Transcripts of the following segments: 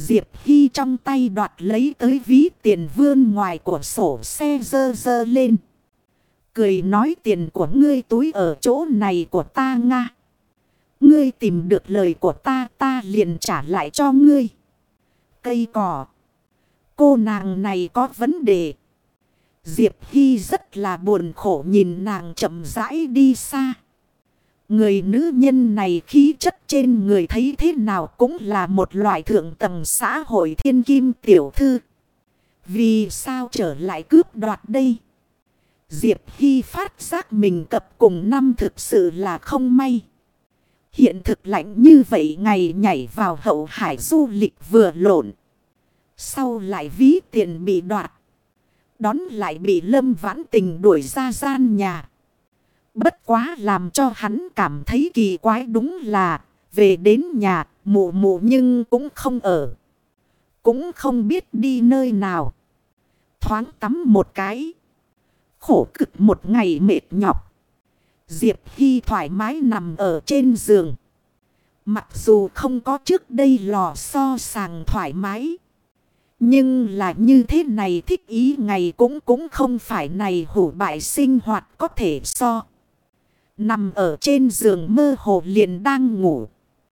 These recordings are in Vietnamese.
Diệp Hy trong tay đoạt lấy tới ví tiền vươn ngoài của sổ xe dơ dơ lên. Cười nói tiền của ngươi túi ở chỗ này của ta nga. Ngươi tìm được lời của ta, ta liền trả lại cho ngươi. Cây cỏ. Cô nàng này có vấn đề. Diệp Hy rất là buồn khổ nhìn nàng chậm rãi đi xa. Người nữ nhân này khí chất trên người thấy thế nào cũng là một loại thượng tầng xã hội thiên kim tiểu thư. Vì sao trở lại cướp đoạt đây? Diệp Hy phát giác mình cập cùng năm thực sự là không may. Hiện thực lạnh như vậy ngày nhảy vào hậu hải du lịch vừa lộn. Sau lại ví tiền bị đoạt. Đón lại bị Lâm Vãn Tình đuổi ra gian nhà. Bất quá làm cho hắn cảm thấy kỳ quái đúng là về đến nhà mụ mụ nhưng cũng không ở. Cũng không biết đi nơi nào. Thoáng tắm một cái. Khổ cực một ngày mệt nhọc. Diệp Hy thoải mái nằm ở trên giường. Mặc dù không có trước đây lò xo sàng thoải mái. Nhưng là như thế này thích ý ngày cũng không phải này hủ bại sinh hoạt có thể so. Nằm ở trên giường mơ hồ liền đang ngủ.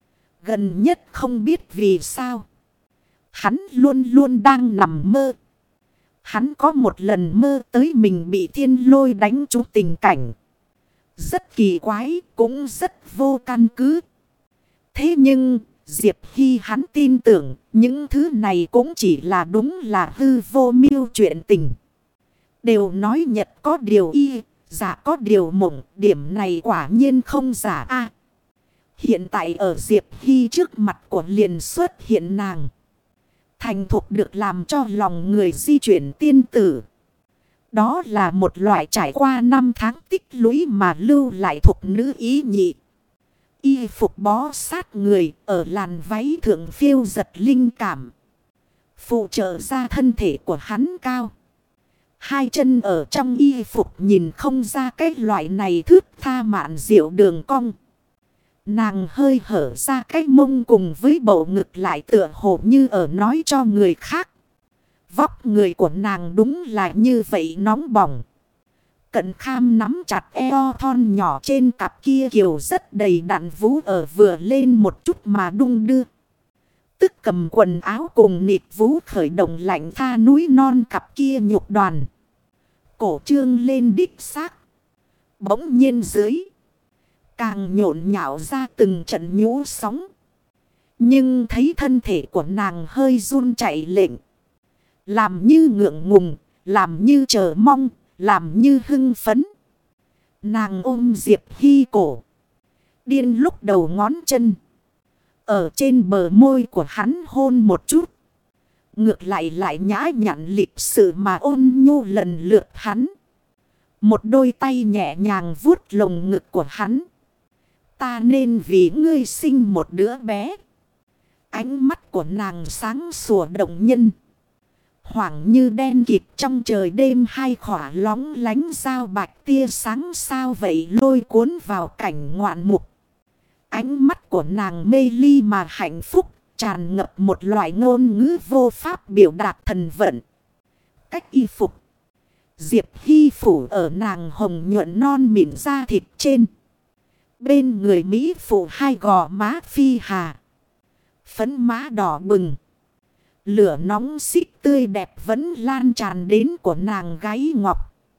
Gần nhất không biết vì sao. Hắn luôn luôn đang nằm mơ. Hắn có một lần mơ tới mình bị thiên lôi đánh trúng tình cảnh. Rất kỳ quái, cũng rất vô căn cứ. Thế nhưng, Diệp Hy hắn tin tưởng, những thứ này cũng chỉ là đúng là hư vô miêu chuyện tình. Đều nói nhật có điều y, giả có điều mộng, điểm này quả nhiên không giả a. Hiện tại ở Diệp Hy trước mặt của liền xuất hiện nàng. Thành thục được làm cho lòng người di chuyển tiên tử. Đó là một loại trải qua năm tháng tích lũy mà lưu lại thục nữ ý nhị. Y phục bó sát người ở làn váy thượng phiêu giật linh cảm. Phụ trợ ra thân thể của hắn cao. Hai chân ở trong y phục nhìn không ra cái loại này thướt tha mạn diệu đường cong. Nàng hơi hở ra cái mông cùng với bầu ngực lại tựa hồ như ở nói cho người khác. Vóc người của nàng đúng là như vậy nóng bỏng. Cận Kham nắm chặt eo thon nhỏ trên cặp kia kiều rất đầy đặn vú ở vừa lên một chút mà đung đưa. Tức cầm quần áo cùng nịt vú khởi động lạnh tha núi non cặp kia nhục đoàn. Cổ trương lên đích xác. Bỗng nhiên dưới. Càng nhộn nhạo ra từng trận nhũ sóng. Nhưng thấy thân thể của nàng hơi run chạy lệnh. Làm như ngượng ngùng, làm như chờ mong, làm như hưng phấn. Nàng ôm Diệp Hy cổ. Điên lúc đầu ngón chân. Ở trên bờ môi của hắn hôn một chút. Ngược lại lại nhã nhặn lịch sự mà ôn nhu lần lượt hắn. Một đôi tay nhẹ nhàng vuốt lồng ngực của hắn. Ta nên vì ngươi sinh một đứa bé. Ánh mắt của nàng sáng sủa động nhân. Hoảng như đen kịt trong trời đêm hai khỏa lóng lánh sao bạch tia sáng sao vậy lôi cuốn vào cảnh ngoạn mục. Ánh mắt của nàng mê ly mà hạnh phúc, tràn ngập một loại ngôn ngữ vô pháp biểu đạt thần vận. Cách y phục. Diệp Hy phủ ở nàng hồng nhuận non mịn da thịt trên. Bên người Mỹ phụ hai gò má phi hà. Phấn má đỏ bừng. Lửa nóng xích tươi đẹp vẫn lan tràn đến của nàng gáy ngọc.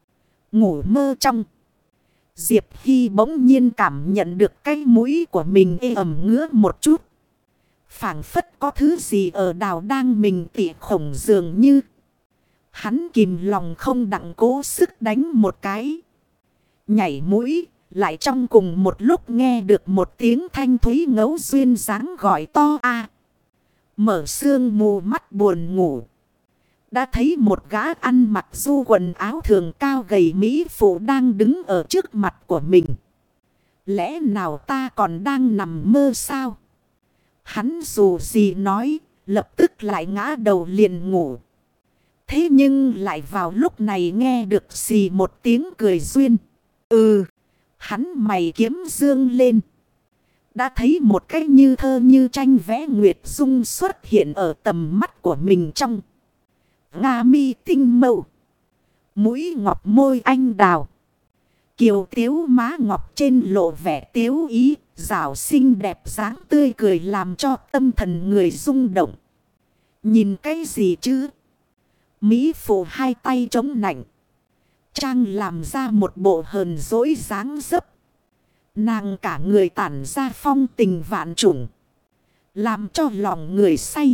Ngủ mơ trong. Diệp Hy bỗng nhiên cảm nhận được cái mũi của mình ê ẩm ngứa một chút. Phảng phất có thứ gì ở đào đang mình tỉ khổng dường như. Hắn kìm lòng không đặng cố sức đánh một cái. Nhảy mũi. Lại trong cùng một lúc nghe được một tiếng thanh thúy ngấu duyên dáng gọi to a. Mở sương mù mắt buồn ngủ. Đã thấy một gã ăn mặc du quần áo thường cao gầy mỹ phụ đang đứng ở trước mặt của mình. Lẽ nào ta còn đang nằm mơ sao? Hắn dù gì nói, lập tức lại ngã đầu liền ngủ. Thế nhưng lại vào lúc này nghe được xì một tiếng cười duyên. Hắn mày kiếm dương lên. đã thấy một cái như thơ như tranh vẽ nguyệt dung xuất hiện ở tầm mắt của mình trong. Nga mi tinh mâu. Mũi ngọc môi anh đào. Kiều tiếu má ngọc trên lộ vẻ tiếu ý. Rảo xinh đẹp dáng tươi cười làm cho tâm thần người rung động. Nhìn cái gì chứ? Mỹ phụ hai tay chống nạnh. Trang làm ra một bộ hờn dỗi dáng dấp. Nàng cả người tản ra phong tình vạn trùng. Làm cho lòng người say.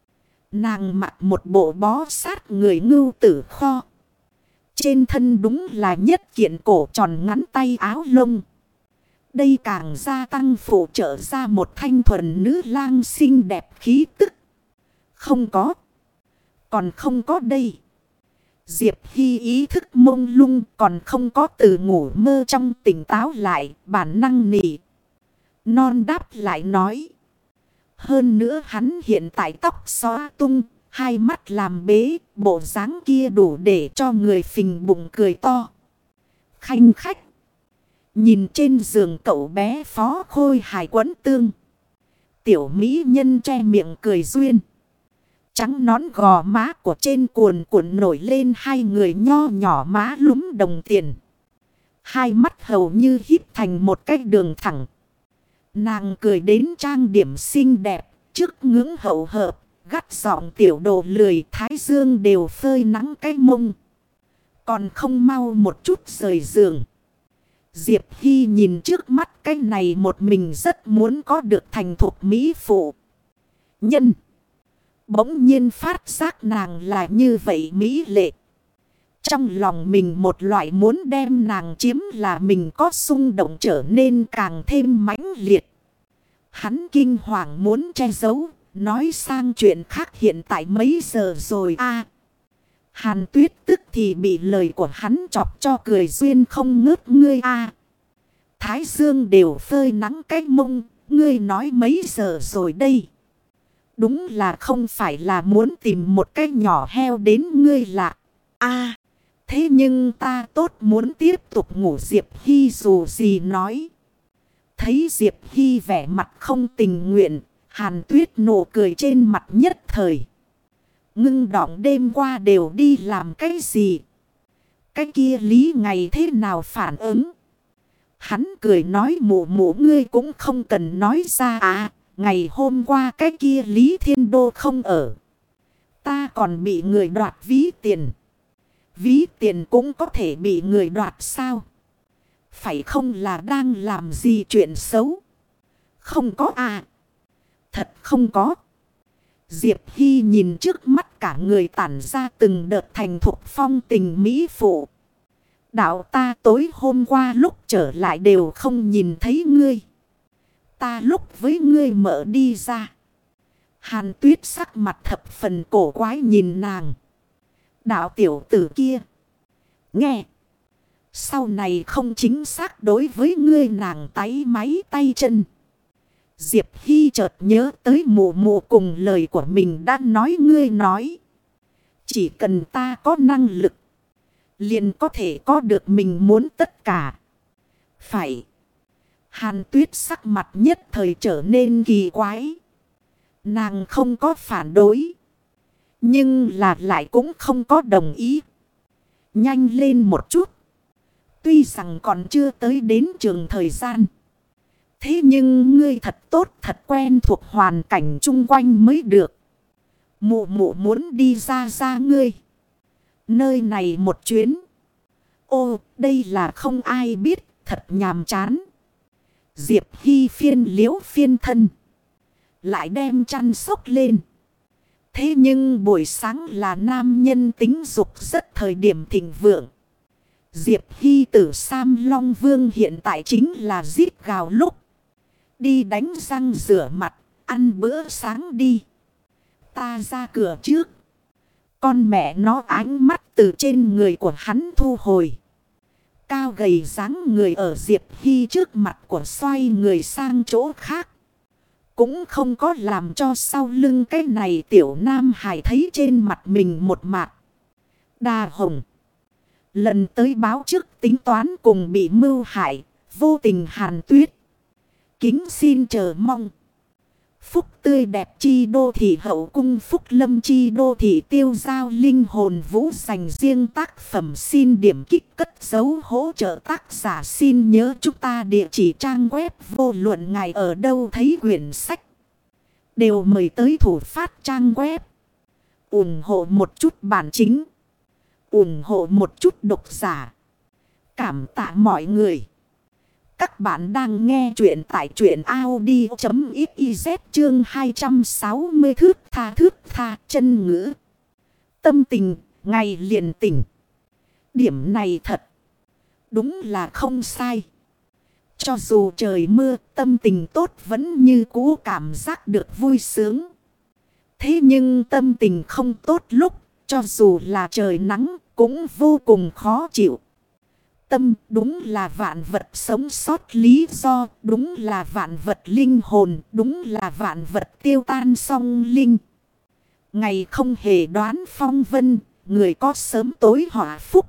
Nàng mặc một bộ bó sát người ngưu tử kho. Trên thân đúng là nhất kiện cổ tròn ngắn tay áo lông. Đây càng gia tăng phụ trợ ra một thanh thuần nữ lang xinh đẹp khí tức. Không có. Còn không có đây. Diệp Hy ý thức mông lung còn không có từ ngủ mơ trong tỉnh táo lại bản năng nỉ. Non đáp lại nói. Hơn nữa hắn hiện tại tóc xóa tung, hai mắt làm bế, bộ dáng kia đủ để cho người phình bụng cười to. Khanh khách. Nhìn trên giường cậu bé phó khôi hài quấn tương. Tiểu mỹ nhân che miệng cười duyên. Trắng nón gò má của trên cuồn cuộn nổi lên hai người nho nhỏ má lúm đồng tiền. Hai mắt hầu như híp thành một cái đường thẳng. Nàng cười đến trang điểm xinh đẹp, trước ngưỡng hậu hợp, gắt giọng tiểu đồ lười thái dương đều phơi nắng cái mông. Còn không mau một chút rời giường. Diệp Hy nhìn trước mắt cái này một mình rất muốn có được thành thục mỹ phụ. Nhân. Bỗng nhiên phát giác nàng là như vậy mỹ lệ. Trong lòng mình một loại muốn đem nàng chiếm là mình có xung động trở nên càng thêm mãnh liệt. Hắn kinh hoàng muốn che giấu, nói sang chuyện khác hiện tại mấy giờ rồi a. Hàn Tuyết tức thì bị lời của hắn chọc cho cười duyên không ngớt ngươi a. Thái dương đều phơi nắng cái mông, ngươi nói mấy giờ rồi đây? Đúng là không phải là muốn tìm một cái nhỏ heo đến ngươi lạ. A, thế nhưng ta tốt muốn tiếp tục ngủ. Diệp Hy dù gì nói. Thấy Diệp Hy vẻ mặt không tình nguyện, Hàn Tuyết nụ cười trên mặt nhất thời. Ngưng đọng đêm qua đều đi làm cái gì? Cái kia Lý ngày thế nào phản ứng? Hắn cười nói mụ mụ ngươi cũng không cần nói ra à. Ngày hôm qua cái kia Lý Thiên Đô không ở. Ta còn bị người đoạt ví tiền. Ví tiền cũng có thể bị người đoạt sao? Phải không là đang làm gì chuyện xấu? Không có à? Thật không có. Diệp Hy nhìn trước mắt cả người tản ra từng đợt thành thục phong tình mỹ phụ. Đạo ta tối hôm qua lúc trở lại đều không nhìn thấy ngươi. Ta lúc với ngươi mở đi ra. Hàn Tuyết sắc mặt thập phần cổ quái nhìn nàng. Đạo tiểu tử kia. Nghe. Sau này không chính xác đối với ngươi nàng táy máy tay chân. Diệp Hy chợt nhớ tới mụ mụ cùng lời của mình đã nói ngươi nói. Chỉ cần ta có năng lực. Liền có thể có được mình muốn tất cả. Phải. Hàn Tuyết sắc mặt nhất thời trở nên kỳ quái. Nàng không có phản đối. Nhưng là lại cũng không có đồng ý. Nhanh lên một chút. Tuy rằng còn chưa tới đến trường thời gian. Thế nhưng ngươi thật tốt thật quen thuộc hoàn cảnh chung quanh mới được. Mụ mụ muốn đi ra ngươi. Nơi này một chuyến. Ô đây là không ai biết thật nhàm chán. Diệp Hy phiên liễu phiên thân. Lại đem chăn xốc lên. Thế nhưng buổi sáng là nam nhân tính dục rất thời điểm thịnh vượng. Diệp Hy tử Sam Long Vương hiện tại chính là giết gào lúc. Đi đánh răng rửa mặt, ăn bữa sáng đi. Ta ra cửa trước. Con mẹ nó ánh mắt từ trên người của hắn thu hồi. Cao gầy dáng người ở Diệp Hy trước mặt của xoay người sang chỗ khác. Cũng không có làm cho sau lưng cái này tiểu nam hài thấy trên mặt mình một mạt. Đa hồng. Lần tới báo trước tính toán cùng bị mưu hại, vô tình Hàn Tuyết. Kính xin chờ mong. Phúc tươi đẹp chi đô thị hậu cung, phúc lâm chi đô thị tiêu giao linh hồn vũ, dành riêng tác phẩm xin điểm kích cất dấu hỗ trợ tác giả. Xin nhớ chúng ta địa chỉ trang web vô luận ngài ở đâu thấy quyển sách đều mời tới thủ phát trang web. Ủng hộ một chút bản chính, ủng hộ một chút độc giả. Cảm tạ mọi người. Các bạn đang nghe chuyện tại truyện audio.xyz chương 260 thước tha chân ngữ. Tâm tình, ngày liền tỉnh. Điểm này thật, đúng là không sai. Cho dù trời mưa, tâm tình tốt vẫn như cũ cảm giác được vui sướng. Thế nhưng tâm tình không tốt lúc, cho dù là trời nắng, cũng vô cùng khó chịu. Tâm đúng là vạn vật sống sót lý do, đúng là vạn vật linh hồn, đúng là vạn vật tiêu tan song linh. Ngày không hề đoán phong vân, người có sớm tối họa phúc.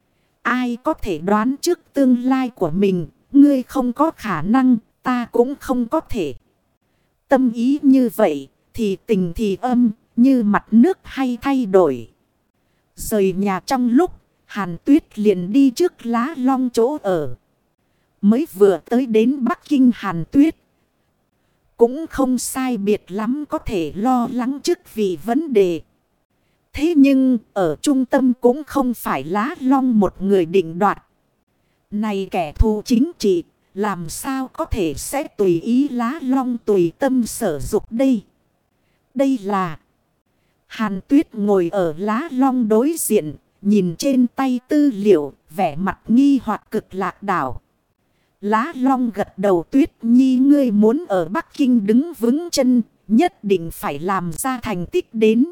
Ai có thể đoán trước tương lai của mình, ngươi không có khả năng, ta cũng không có thể. Tâm ý như vậy, thì tình thì âm, như mặt nước hay thay đổi. Rời nhà trong lúc Hàn Tuyết liền đi trước Lá Long chỗ ở. Mới vừa tới đến Bắc Kinh, Hàn Tuyết cũng không sai biệt lắm có thể lo lắng trước vì vấn đề. Thế nhưng ở trung tâm cũng không phải Lá Long một người định đoạt. Này kẻ thù chính trị, làm sao có thể sẽ tùy ý Lá Long tùy tâm sở dục đây? Đây là Hàn Tuyết ngồi ở Lá Long đối diện, nhìn trên tay tư liệu, vẻ mặt nghi hoặc cực lạc đảo. Lá Long gật đầu, Tuyết Nhi ngươi muốn ở Bắc Kinh đứng vững chân, nhất định phải làm ra thành tích đến.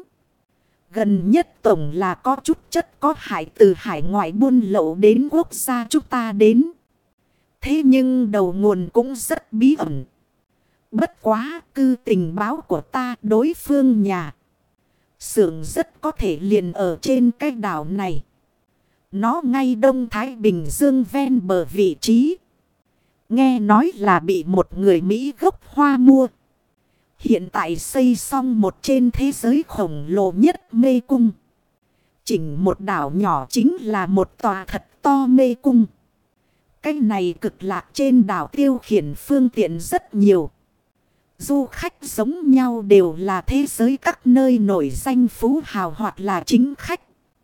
Gần nhất tổng là có chút chất có hại từ hải ngoại buôn lậu đến quốc gia chúng ta đến. Thế nhưng đầu nguồn cũng rất bí ẩn. Bất quá cư tình báo của ta đối phương nhà xưởng rất có thể liền ở trên cái đảo này. Nó ngay Đông Thái Bình Dương ven bờ vị trí. Nghe nói là bị một người Mỹ gốc Hoa mua. Hiện tại xây xong một trên thế giới khổng lồ nhất mê cung. Chỉnh một đảo nhỏ chính là một tòa thật to mê cung. Cái này cực lạc trên đảo tiêu khiển phương tiện rất nhiều. Du khách giống nhau đều là thế giới các nơi nổi danh phú hào hoặc là chính khách.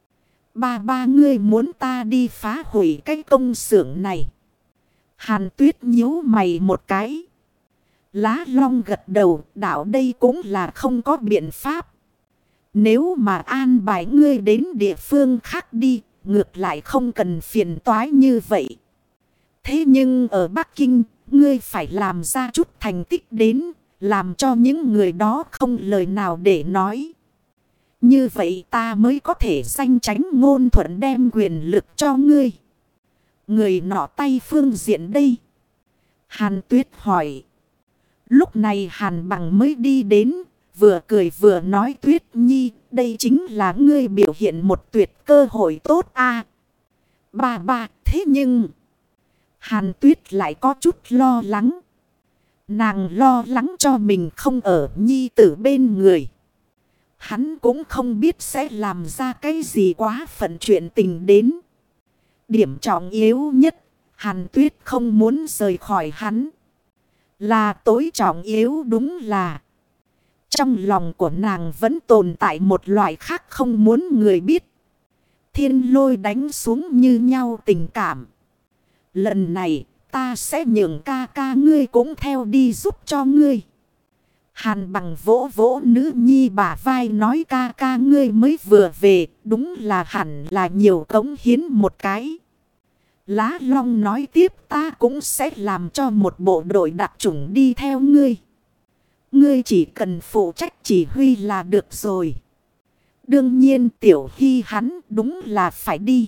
Ba ngươi muốn ta đi phá hủy cái công xưởng này. Hàn Tuyết nhíu mày một cái. Lá Long gật đầu, đảo đây cũng là không có biện pháp. Nếu mà an bài ngươi đến địa phương khác đi, ngược lại không cần phiền toái như vậy. Thế nhưng ở Bắc Kinh, ngươi phải làm ra chút thành tích đến, làm cho những người đó không lời nào để nói. Như vậy ta mới có thể danh chánh ngôn thuận đem quyền lực cho ngươi. Người nọ tay phương diện đây. Hàn Tuyết hỏi. Lúc này Hàn Bằng mới đi đến, vừa cười vừa nói, Tuyết Nhi, đây chính là ngươi biểu hiện một tuyệt cơ hội tốt a. Ba, thế nhưng Hàn Tuyết lại có chút lo lắng. Nàng lo lắng cho mình không ở nhi tử bên người. Hắn cũng không biết sẽ làm ra cái gì quá phận chuyện tình đến. Điểm trọng yếu nhất, Hàn Tuyết không muốn rời khỏi hắn. Là tối trọng yếu đúng là trong lòng của nàng vẫn tồn tại một loại khác không muốn người biết. Thiên lôi đánh xuống như nhau tình cảm. Lần này ta sẽ nhường ca ca ngươi cũng theo đi giúp cho ngươi. Hàn Bằng vỗ vỗ nữ nhi bả vai nói, ca ca ngươi mới vừa về, đúng là hẳn là nhiều cống hiến một cái. Lá Long nói tiếp, ta cũng sẽ làm cho một bộ đội đặc chủng đi theo ngươi. Ngươi chỉ cần phụ trách chỉ huy là được rồi. Đương nhiên Tiểu Hy hắn đúng là phải đi.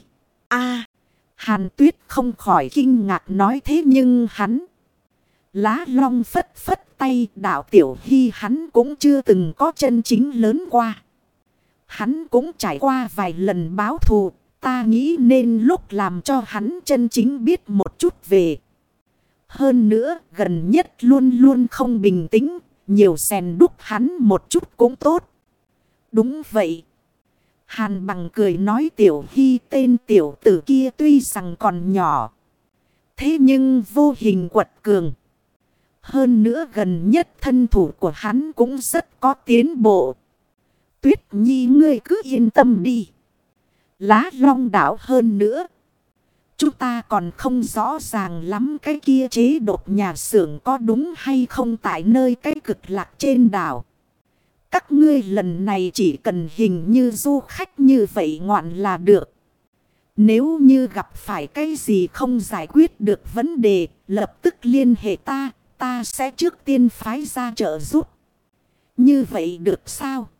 Hàn Tuyết không khỏi kinh ngạc nói, thế nhưng hắn. Lá Long phất phất tay, đạo Tiểu Hy hắn cũng chưa từng có chân chính lớn qua. Hắn cũng trải qua vài lần báo thù, ta nghĩ nên lúc làm cho hắn chân chính biết một chút về Hơn nữa gần nhất luôn luôn không bình tĩnh. Nhiều rèn đúc hắn một chút cũng tốt. Đúng vậy. Hàn Bằng cười nói Tiểu Hy tên tiểu tử kia tuy rằng còn nhỏ. Thế nhưng vô hình quật cường. Hơn nữa gần nhất thân thủ của hắn cũng rất có tiến bộ. Tuyết Nhi ngươi cứ yên tâm đi. Lá Long đảo hơn nữa. Chúng ta còn không rõ ràng lắm cái kia chế đột nhà xưởng có đúng hay không tại nơi cái cực lạc trên đảo. Các ngươi lần này chỉ cần hình như du khách như vậy ngoạn là được. Nếu như gặp phải cái gì không giải quyết được vấn đề, lập tức liên hệ ta sẽ trước tiên phái ra trợ giúp. Như vậy được sao?